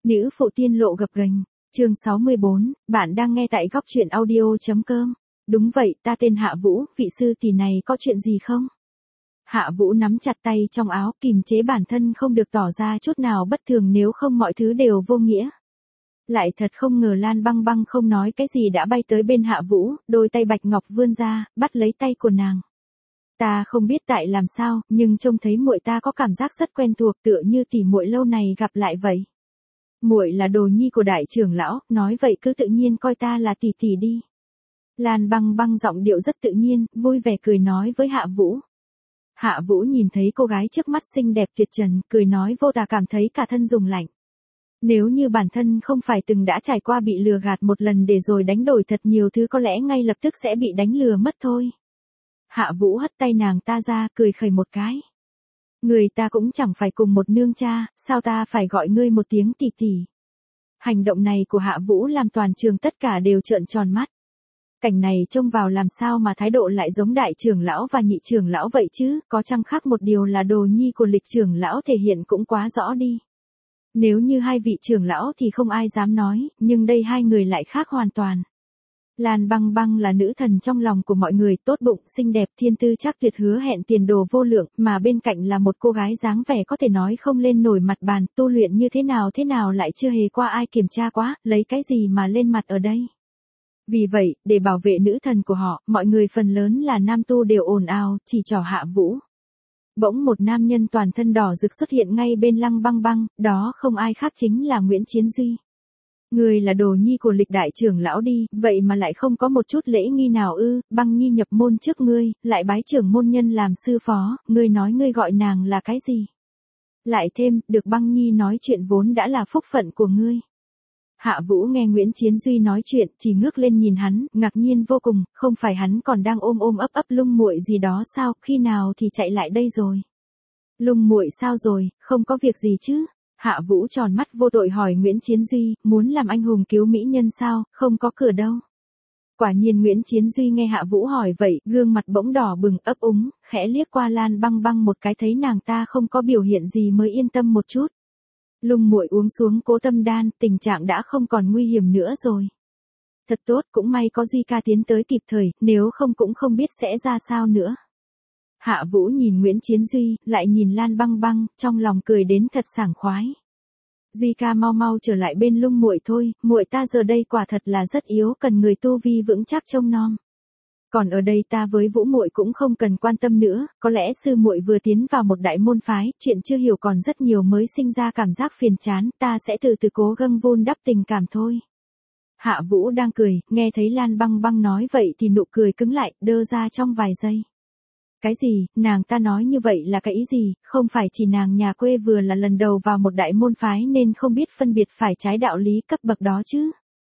Nữ phụ tiên lộ gập ghềnh, chương 64, bạn đang nghe tại góc truyện audio.com. Đúng vậy, ta tên Hạ Vũ, vị sư tỷ này có chuyện gì không? Hạ Vũ nắm chặt tay trong áo, kìm chế bản thân không được tỏ ra chút nào bất thường, nếu không mọi thứ đều vô nghĩa. Lại thật không ngờ Lan Băng Băng không nói cái gì đã bay tới bên Hạ Vũ, đôi tay bạch ngọc vươn ra, bắt lấy tay của nàng. Ta không biết tại làm sao, nhưng trông thấy muội ta có cảm giác rất quen thuộc, tựa như tỷ muội lâu này gặp lại vậy. Muội là đồ nhi của đại trưởng lão, nói vậy cứ tự nhiên coi ta là tỷ tỷ đi. Lan Băng Băng giọng điệu rất tự nhiên, vui vẻ cười nói với Hạ Vũ. Hạ Vũ nhìn thấy cô gái trước mắt xinh đẹp tuyệt trần, cười nói vô tà, cảm thấy cả thân rùng lạnh. Nếu như bản thân không phải từng đã trải qua bị lừa gạt một lần để rồi đánh đổi thật nhiều thứ, có lẽ ngay lập tức sẽ bị đánh lừa mất thôi. Hạ Vũ hất tay nàng ta ra, cười khẩy một cái. Người ta cũng chẳng phải cùng một nương cha, sao ta phải gọi ngươi một tiếng tỷ tỷ. Hành động này của Hạ Vũ làm toàn trường tất cả đều trợn tròn mắt. Cảnh này trông vào làm sao mà thái độ lại giống đại trưởng lão và nhị trưởng lão vậy chứ, có chăng khác một điều là đồ nhi của lịch trưởng lão thể hiện cũng quá rõ đi. Nếu như hai vị trưởng lão thì không ai dám nói, nhưng đây hai người lại khác hoàn toàn. Lan Băng Băng là nữ thần trong lòng của mọi người, tốt bụng, xinh đẹp, thiên tư chắc tuyệt, hứa hẹn tiền đồ vô lượng, mà bên cạnh là một cô gái dáng vẻ có thể nói không lên nổi mặt bàn, tu luyện như thế nào lại chưa hề qua ai kiểm tra quá, lấy cái gì mà lên mặt ở đây. Vì vậy, để bảo vệ nữ thần của họ, mọi người phần lớn là nam tu đều ồn ào, chỉ trỏ Hạ Vũ. Bỗng một nam nhân toàn thân đỏ rực xuất hiện ngay bên Lăng Băng Băng, đó không ai khác chính là Nguyễn Chiến Duy. Người là đồ nhi của lịch đại trưởng lão đi, vậy mà lại không có một chút lễ nghi nào ư? Băng Nhi nhập môn trước ngươi, lại bái trưởng môn nhân làm sư phó, ngươi nói ngươi gọi nàng là cái gì? Lại thêm, được Băng Nhi nói chuyện vốn đã là phúc phận của ngươi. Hạ Vũ nghe Nguyễn Chiến Duy nói chuyện, chỉ ngước lên nhìn hắn, ngạc nhiên vô cùng, không phải hắn còn đang ôm ấp Lung muội gì đó sao, khi nào thì chạy lại đây rồi? Lung muội sao rồi, không có việc gì chứ? Hạ Vũ tròn mắt vô tội hỏi Nguyễn Chiến Duy, muốn làm anh hùng cứu mỹ nhân sao, không có cửa đâu. Quả nhiên Nguyễn Chiến Duy nghe Hạ Vũ hỏi vậy, gương mặt bỗng đỏ bừng, ấp úng, khẽ liếc qua Lan Băng Băng một cái, thấy nàng ta không có biểu hiện gì mới yên tâm một chút. Lung muội uống xuống Cố Tâm Đan, tình trạng đã không còn nguy hiểm nữa rồi. Thật tốt, cũng may có Duy ca tiến tới kịp thời, nếu không cũng không biết sẽ ra sao nữa. Hạ Vũ nhìn Nguyễn Chiến Duy, lại nhìn Lan Băng Băng, trong lòng cười đến thật sảng khoái. Duy ca mau trở lại bên Lung muội thôi, muội ta giờ đây quả thật là rất yếu, cần người tu vi vững chắc trông nom. Còn ở đây ta với Vũ muội cũng không cần quan tâm nữa, có lẽ sư muội vừa tiến vào một đại môn phái, chuyện chưa hiểu còn rất nhiều mới sinh ra cảm giác phiền chán, ta sẽ từ từ cố gắng vun đắp tình cảm thôi. Hạ Vũ đang cười, nghe thấy Lan Băng Băng nói vậy thì nụ cười cứng lại, đơ ra trong vài giây. Cái gì, nàng ta nói như vậy là cái ý gì, không phải chỉ nàng nhà quê vừa là lần đầu vào một đại môn phái nên không biết phân biệt phải trái đạo lý cấp bậc đó chứ.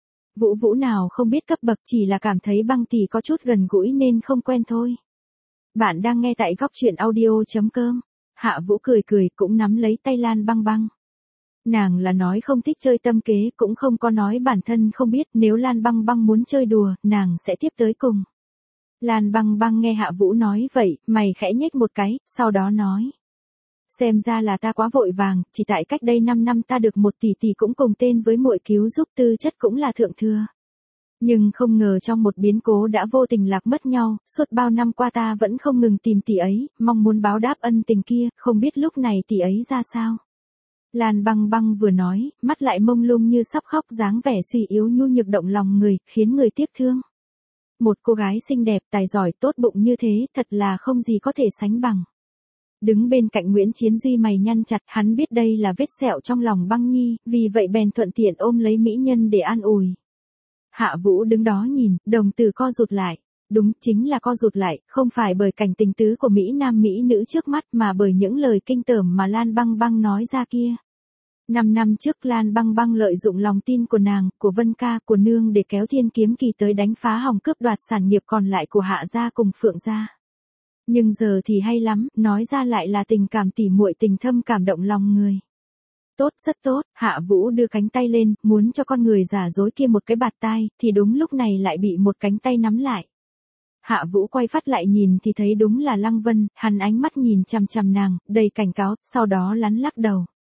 Vũ nào không biết cấp bậc, chỉ là cảm thấy Băng tỷ có chút gần gũi nên không quen thôi. Bạn đang nghe tại góc truyện audio.com. Hạ Vũ cười cũng nắm lấy tay Lan Băng Băng. Nàng là nói không thích chơi tâm kế, cũng không có nói bản thân không biết, nếu Lan Băng Băng muốn chơi đùa, nàng sẽ tiếp tới cùng. Lan Băng Băng nghe Hạ Vũ nói vậy, mày khẽ nhếch một cái, sau đó nói. Xem ra là ta quá vội vàng, chỉ tại cách đây 5 năm ta được một tỷ tỷ cũng cùng tên với muội cứu giúp, tư chất cũng là thượng thừa. Nhưng không ngờ trong một biến cố đã vô tình lạc mất nhau, suốt bao năm qua ta vẫn không ngừng tìm tỷ ấy, mong muốn báo đáp ân tình kia, không biết lúc này tỷ ấy ra sao. Lan Băng Băng vừa nói, mắt lại mông lung như sắp khóc, dáng vẻ suy yếu nhu nhược động lòng người, khiến người tiếc thương. Một cô gái xinh đẹp, tài giỏi, tốt bụng như thế, thật là không gì có thể sánh bằng. Đứng bên cạnh Nguyễn Chiến Duy mày nhăn chặt, hắn biết đây là vết sẹo trong lòng Băng Nhi, vì vậy bèn thuận tiện ôm lấy mỹ nhân để an ủi. Hạ Vũ đứng đó nhìn, đồng tử co rụt lại. Đúng, chính là co rụt lại, không phải bởi cảnh tình tứ của Mỹ Nam Mỹ nữ trước mắt mà bởi những lời kinh tởm mà Lan Băng Băng nói ra kia. 5 năm trước Lan Băng Băng lợi dụng lòng tin của nàng, của Vân ca, của nương để kéo Thiên Kiếm Kỳ tới đánh phá hỏng cướp đoạt sản nghiệp còn lại của Hạ gia cùng Phượng gia. Nhưng giờ thì hay lắm, nói ra lại là tình cảm tỉ muội, tình thâm cảm động lòng người. Tốt, rất tốt, Hạ Vũ đưa cánh tay lên, muốn cho con người giả dối kia một cái bạt tai, thì đúng lúc này lại bị một cánh tay nắm lại. Hạ Vũ quay phát lại nhìn thì thấy đúng là Lăng Vân, hắn ánh mắt nhìn chằm chằm nàng, đầy cảnh cáo, sau đó lắn lắc đầu.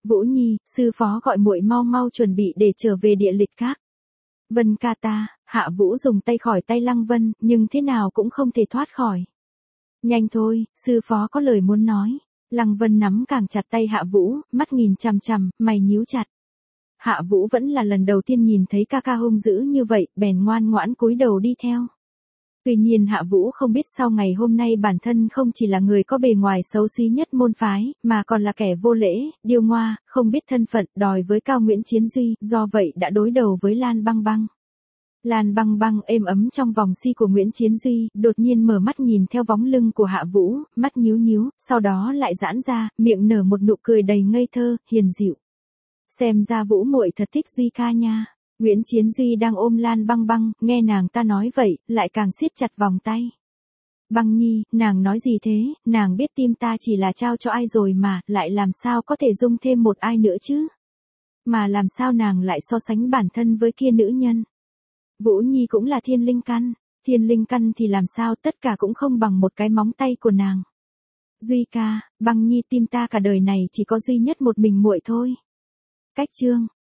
Vũ Nhi, sư phó gọi muội mau mau chuẩn bị để trở về địa lịch các. Vân ca ta, Hạ Vũ dùng tay khỏi tay Lăng Vân, nhưng thế nào cũng không thể thoát khỏi. Nhanh thôi, sư phó có lời muốn nói. Lăng Vân nắm càng chặt tay Hạ Vũ, mắt nhìn chằm chằm, mày nhíu chặt. Hạ Vũ vẫn là lần đầu tiên nhìn thấy ca ca hung dữ như vậy, bèn ngoan ngoãn cúi đầu đi theo. Tuy nhiên Hạ Vũ không biết sau ngày hôm nay bản thân không chỉ là người có bề ngoài xấu xí nhất môn phái, mà còn là kẻ vô lễ, điêu ngoa, không biết thân phận, đòi với Cao Nguyễn Chiến Duy, do vậy đã đối đầu với Lan Băng Băng. Lan Băng Băng êm ấm trong vòng si của Nguyễn Chiến Duy, đột nhiên mở mắt nhìn theo bóng lưng của Hạ Vũ, mắt nhíu nhíu, sau đó lại giãn ra, miệng nở một nụ cười đầy ngây thơ, hiền dịu. Xem ra Vũ muội thật thích Duy ca nha. Nguyễn Chiến Duy đang ôm Lan Băng Băng, nghe nàng ta nói vậy, lại càng siết chặt vòng tay. Băng Nhi, nàng nói gì thế, nàng biết tim ta chỉ là trao cho ai rồi mà, lại làm sao có thể dung thêm một ai nữa chứ? Mà làm sao nàng lại so sánh bản thân với kia nữ nhân? Vũ Nhi cũng là thiên linh căn thì làm sao tất cả cũng không bằng một cái móng tay của nàng. Duy ca, Băng Nhi tim ta cả đời này chỉ có duy nhất một mình muội thôi. Cách chương